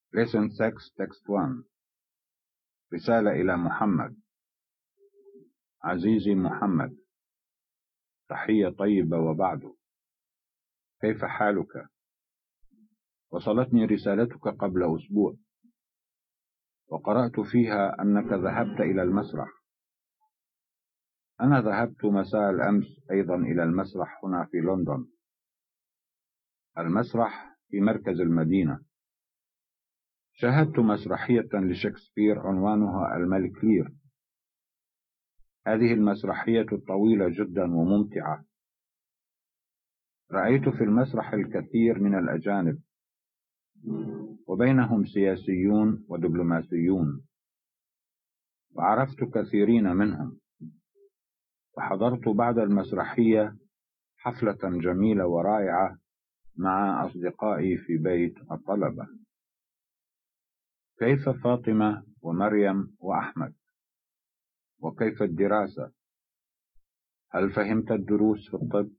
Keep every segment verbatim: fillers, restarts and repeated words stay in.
Lesson six Text one. رسالة إلى محمد. عزيزي محمد، تحية طيبة وبعد، كيف حالك؟ وصلتني رسالتك قبل أسبوع، وقرأت فيها أنك ذهبت إلى المسرح. أنا ذهبت مساء الأمس أيضا إلى المسرح هنا في لندن. المسرح في مركز المدينة. شاهدت مسرحية لشكسبير عنوانها الملك لير. هذه المسرحية طويلة جدا وممتعة. رأيت في المسرح الكثير من الأجانب، وبينهم سياسيون ودبلوماسيون، وعرفت كثيرين منهم. وحضرت بعد المسرحية حفلة جميلة ورائعة مع أصدقائي في بيت الطلبة. كيف فاطمة ومريم وأحمد؟ وكيف الدراسة؟ هل فهمت الدروس في الطب؟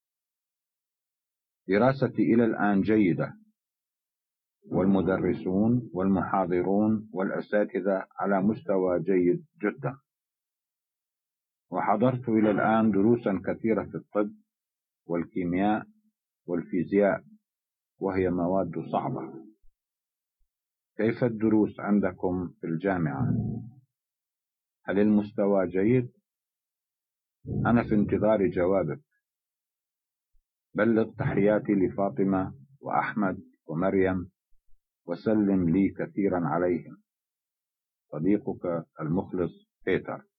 دراستي إلى الآن جيدة، والمدرسون والمحاضرون والأساتذة على مستوى جيد جدا. وحضرت إلى الآن دروسا كثيرة في الطب والكيمياء والفيزياء، وهي مواد صعبة. كيف الدروس عندكم في الجامعة؟ هل المستوى جيد؟ أنا في انتظار جوابك. بلغ تحياتي لفاطمة وأحمد ومريم، وسلم لي كثيرا عليهم. صديقك المخلص بيتر.